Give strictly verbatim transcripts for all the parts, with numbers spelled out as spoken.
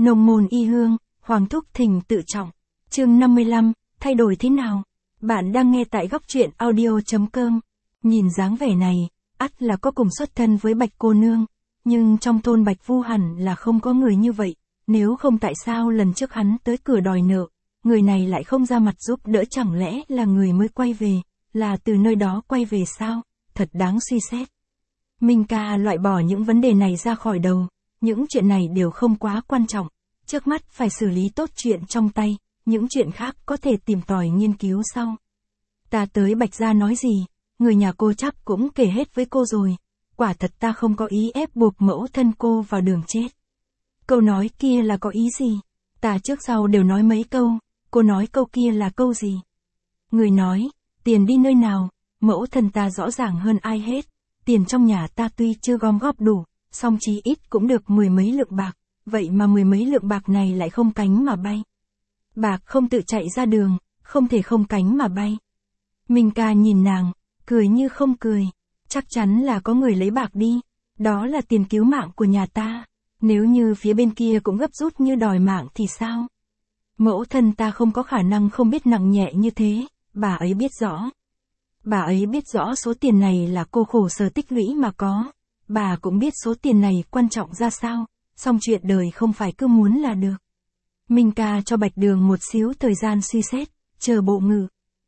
Nông môn y hương, Hoàng Thúc Thình tự trọng. Chương năm mươi lăm, thay đổi thế nào? Bạn đang nghe tại góc truyện audio chấm com. Nhìn dáng vẻ này, ắt là có cùng xuất thân với Bạch cô nương, nhưng trong thôn Bạch Vu hẳn là không có người như vậy, nếu không tại sao lần trước hắn tới cửa đòi nợ, người này lại không ra mặt giúp đỡ, chẳng lẽ là người mới quay về, là từ nơi đó quay về sao? Thật đáng suy xét. Minh ca loại bỏ những vấn đề này ra khỏi đầu, những chuyện này đều không quá quan trọng, trước mắt phải xử lý tốt chuyện trong tay, những chuyện khác có thể tìm tòi nghiên cứu sau. Ta tới Bạch gia nói gì, người nhà cô chắc cũng kể hết với cô rồi, quả thật ta không có ý ép buộc mẫu thân cô vào đường chết. Câu nói kia là có ý gì? Ta trước sau đều nói mấy câu, cô nói câu kia là câu gì? Người nói, tiền đi nơi nào, mẫu thân ta rõ ràng hơn ai hết, tiền trong nhà ta tuy chưa gom góp đủ, song chí ít cũng được mười mấy lượng bạc, vậy mà mười mấy lượng bạc này lại không cánh mà bay. Bạc không tự chạy ra đường, không thể không cánh mà bay. Minh ca nhìn nàng, cười như không cười, chắc chắn là có người lấy bạc đi, đó là tiền cứu mạng của nhà ta, nếu như phía bên kia cũng gấp rút như đòi mạng thì sao? Mẫu thân ta không có khả năng không biết nặng nhẹ như thế, bà ấy biết rõ. Bà ấy biết rõ số tiền này là cô khổ sở tích lũy mà có, bà cũng biết số tiền này quan trọng ra sao, song chuyện đời không phải cứ muốn là được. Minh ca cho Bạch Đường một xíu thời gian suy xét, chờ bộ ngữ.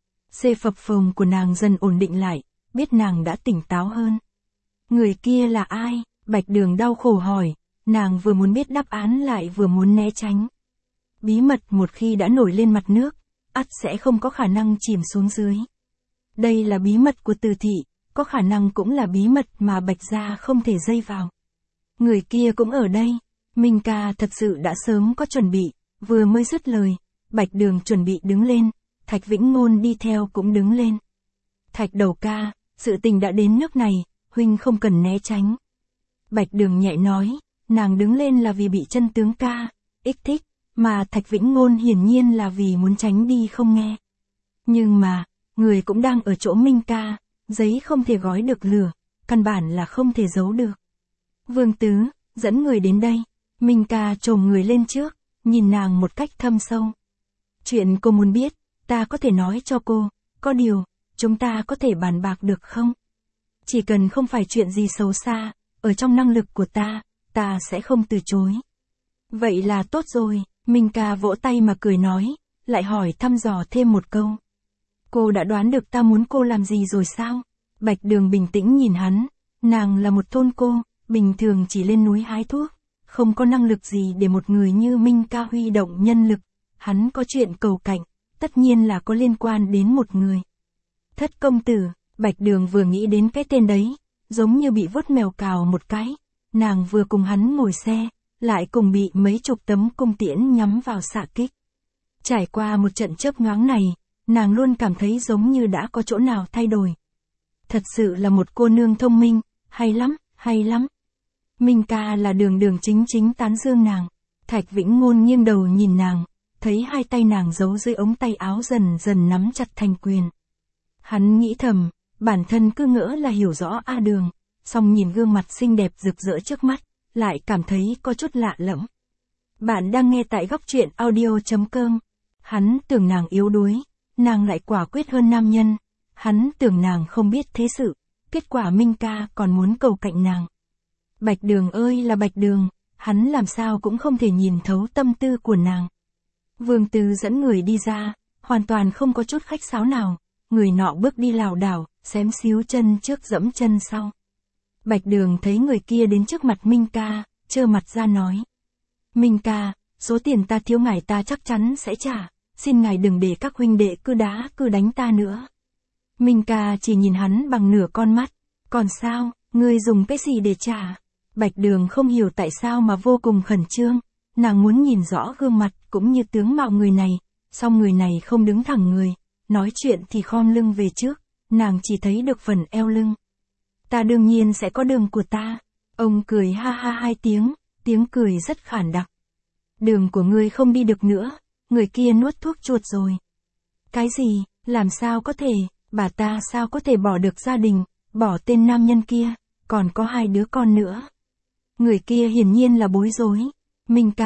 Xê phập phồng của nàng dần ổn định lại, biết nàng đã tỉnh táo hơn. Người kia là ai? Bạch Đường đau khổ hỏi, nàng vừa muốn biết đáp án lại vừa muốn né tránh. Bí mật một khi đã nổi lên mặt nước, ắt sẽ không có khả năng chìm xuống dưới. Đây là bí mật của Từ thị, có khả năng cũng là bí mật mà Bạch gia không thể dây vào. Người kia cũng ở đây, Minh ca thật sự đã sớm có chuẩn bị, vừa mới dứt lời, Bạch Đường chuẩn bị đứng lên, Thạch Vĩnh Ngôn đi theo cũng đứng lên. Thạch đầu ca, sự tình đã đến nước này, huynh không cần né tránh. Bạch Đường nhẹ nói, nàng đứng lên là vì bị chân tướng ca, ích thích, mà Thạch Vĩnh Ngôn hiển nhiên là vì muốn tránh đi không nghe. Nhưng mà, người cũng đang ở chỗ Minh ca, giấy không thể gói được lửa, căn bản là không thể giấu được. Vương Tứ, dẫn người đến đây, Minh ca chồm người lên trước, nhìn nàng một cách thâm sâu. Chuyện cô muốn biết, ta có thể nói cho cô, có điều, chúng ta có thể bàn bạc được không? Chỉ cần không phải chuyện gì xấu xa, ở trong năng lực của ta, ta sẽ không từ chối. Vậy là tốt rồi, Minh ca vỗ tay mà cười nói, lại hỏi thăm dò thêm một câu. Cô đã đoán được ta muốn cô làm gì rồi sao? Bạch Đường bình tĩnh nhìn hắn, nàng là một thôn cô, bình thường chỉ lên núi hái thuốc, không có năng lực gì để một người như Minh ca huy động nhân lực, hắn có chuyện cầu cạnh, tất nhiên là có liên quan đến một người. Thất công tử, Bạch Đường vừa nghĩ đến cái tên đấy, giống như bị vuốt mèo cào một cái, nàng vừa cùng hắn ngồi xe, lại cùng bị mấy chục tấm cung tiễn nhắm vào xạ kích. Trải qua một trận chớp nhoáng này, nàng luôn cảm thấy giống như đã có chỗ nào thay đổi. Thật sự là một cô nương thông minh, hay lắm, hay lắm. Minh ca là đường đường chính chính tán dương nàng. Thạch Vĩnh Ngôn nghiêng đầu nhìn nàng, thấy hai tay nàng giấu dưới ống tay áo dần dần nắm chặt thành quyền. Hắn nghĩ thầm, bản thân cứ ngỡ là hiểu rõ A Đường, song nhìn gương mặt xinh đẹp rực rỡ trước mắt, lại cảm thấy có chút lạ lẫm. Bạn đang nghe tại góc truyện audio chấm com. Hắn tưởng nàng yếu đuối, nàng lại quả quyết hơn nam nhân. Hắn tưởng nàng không biết thế sự, kết quả Minh ca còn muốn cầu cạnh nàng. Bạch Đường ơi là Bạch Đường, hắn làm sao cũng không thể nhìn thấu tâm tư của nàng. Vương Tứ dẫn người đi ra, hoàn toàn không có chút khách sáo nào, người nọ bước đi lảo đảo, xém xíu chân trước dẫm chân sau. Bạch Đường thấy người kia đến trước mặt Minh ca, trơ mặt ra nói. Minh ca, số tiền ta thiếu ngài ta chắc chắn sẽ trả, xin ngài đừng để các huynh đệ cứ đá cứ đánh ta nữa. Minh ca chỉ nhìn hắn bằng nửa con mắt, còn sao, ngươi dùng cái gì để trả? Bạch Đường không hiểu tại sao mà vô cùng khẩn trương, nàng muốn nhìn rõ gương mặt cũng như tướng mạo người này, song người này không đứng thẳng người, nói chuyện thì khom lưng về trước, nàng chỉ thấy được phần eo lưng. Ta đương nhiên sẽ có đường của ta. Ông cười ha ha hai tiếng, tiếng cười rất khản đặc. Đường của ngươi không đi được nữa, người kia nuốt thuốc chuột rồi. Cái gì, làm sao có thể, bà ta sao có thể bỏ được gia đình, bỏ tên nam nhân kia, còn có hai đứa con nữa. Người kia hiển nhiên là bối rối. Minh ca,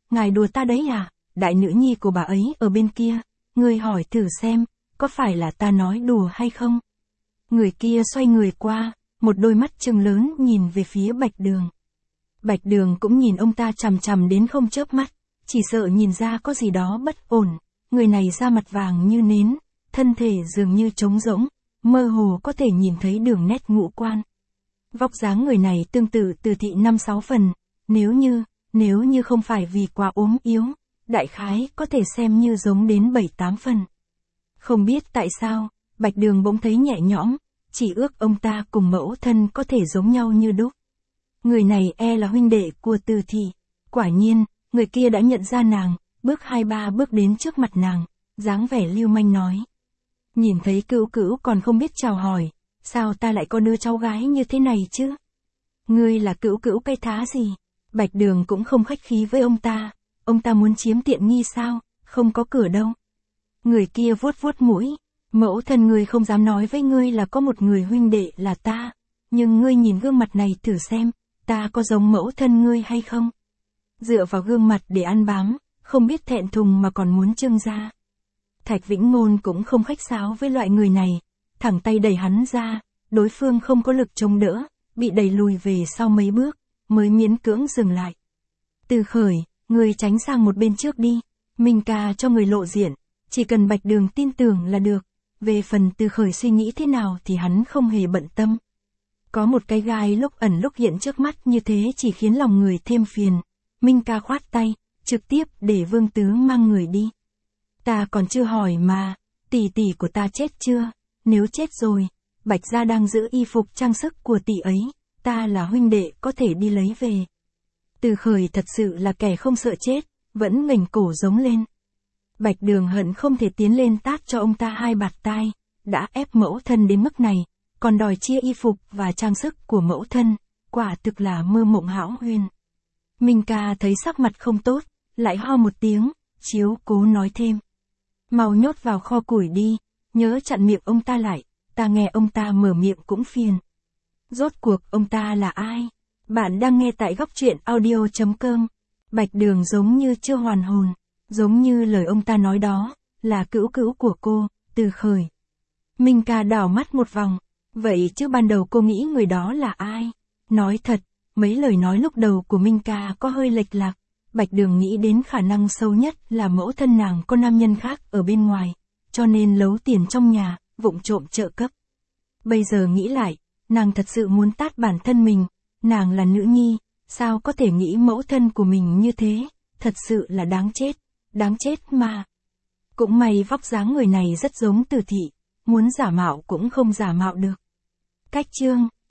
ngài đùa ta đấy à, đại nữ nhi của bà ấy ở bên kia, ngươi hỏi thử xem, có phải là ta nói đùa hay không? Người kia xoay người qua, một đôi mắt trừng lớn nhìn về phía Bạch Đường. Bạch Đường cũng nhìn ông ta chằm chằm đến không chớp mắt, chỉ sợ nhìn ra có gì đó bất ổn, người này da mặt vàng như nến, thân thể dường như trống rỗng, mơ hồ có thể nhìn thấy đường nét ngũ quan. Vóc dáng người này tương tự Từ Thị năm sáu phần, nếu như, nếu như không phải vì quá ốm yếu, đại khái có thể xem như giống đến bảy tám phần. Không biết tại sao, Bạch Đường bỗng thấy nhẹ nhõm, chỉ ước ông ta cùng mẫu thân có thể giống nhau như đúc. Người này e là huynh đệ của Từ Thị. Quả nhiên, người kia đã nhận ra nàng, bước hai ba bước đến trước mặt nàng, dáng vẻ lưu manh nói. Nhìn thấy Cữu Cữu còn không biết chào hỏi, sao ta lại có đứa cháu gái như thế này chứ? Ngươi là Cữu Cữu cái thá gì? Bạch Đường cũng không khách khí với ông ta, ông ta muốn chiếm tiện nghi sao, không có cửa đâu. Người kia vuốt vuốt mũi, mẫu thân ngươi không dám nói với ngươi là có một người huynh đệ là ta, nhưng ngươi nhìn gương mặt này thử xem, ta có giống mẫu thân ngươi hay không? Dựa vào gương mặt để ăn bám, không biết thẹn thùng mà còn muốn trưng ra. Thạch Vĩnh Ngôn cũng không khách sáo với loại người này, thẳng tay đẩy hắn ra, đối phương không có lực chống đỡ, bị đẩy lùi về sau mấy bước, mới miễn cưỡng dừng lại. Từ Khởi, người tránh sang một bên trước đi, Minh ca cho người lộ diện, chỉ cần Bạch Đường tin tưởng là được, về phần Từ Khởi suy nghĩ thế nào thì hắn không hề bận tâm. Có một cái gai lúc ẩn lúc hiện trước mắt như thế chỉ khiến lòng người thêm phiền, Minh ca khoát tay, trực tiếp để Vương Tứ mang người đi. Ta còn chưa hỏi mà, tỷ tỷ của ta chết chưa? Nếu chết rồi, Bạch gia đang giữ y phục trang sức của tỷ ấy, ta là huynh đệ có thể đi lấy về. Từ Khởi thật sự là kẻ không sợ chết, vẫn nghềnh cổ giống lên. Bạch Đường hận không thể tiến lên tát cho ông ta hai bạt tai, đã ép mẫu thân đến mức này, còn đòi chia y phục và trang sức của mẫu thân, quả thực là mơ mộng hão huyền. Minh ca thấy sắc mặt không tốt, lại ho một tiếng, chiếu cố nói thêm. Mau nhốt vào kho củi đi, nhớ chặn miệng ông ta lại, ta nghe ông ta mở miệng cũng phiền. Rốt cuộc ông ta là ai? Bạn đang nghe tại góc truyện audio chấm com. Bạch Đường giống như chưa hoàn hồn, giống như lời ông ta nói đó, là Cữu Cữu của cô, Từ Khởi. Minh ca đảo mắt một vòng, vậy chứ ban đầu cô nghĩ người đó là ai? Nói thật, mấy lời nói lúc đầu của Minh ca có hơi lệch lạc, Bạch Đường nghĩ đến khả năng sâu nhất là mẫu thân nàng có nam nhân khác ở bên ngoài, cho nên lấu tiền trong nhà, vụng trộm trợ cấp. Bây giờ nghĩ lại, nàng thật sự muốn tát bản thân mình, nàng là nữ nhi, sao có thể nghĩ mẫu thân của mình như thế, thật sự là đáng chết, đáng chết mà. Cũng may vóc dáng người này rất giống Từ Thị, muốn giả mạo cũng không giả mạo được. Cách chương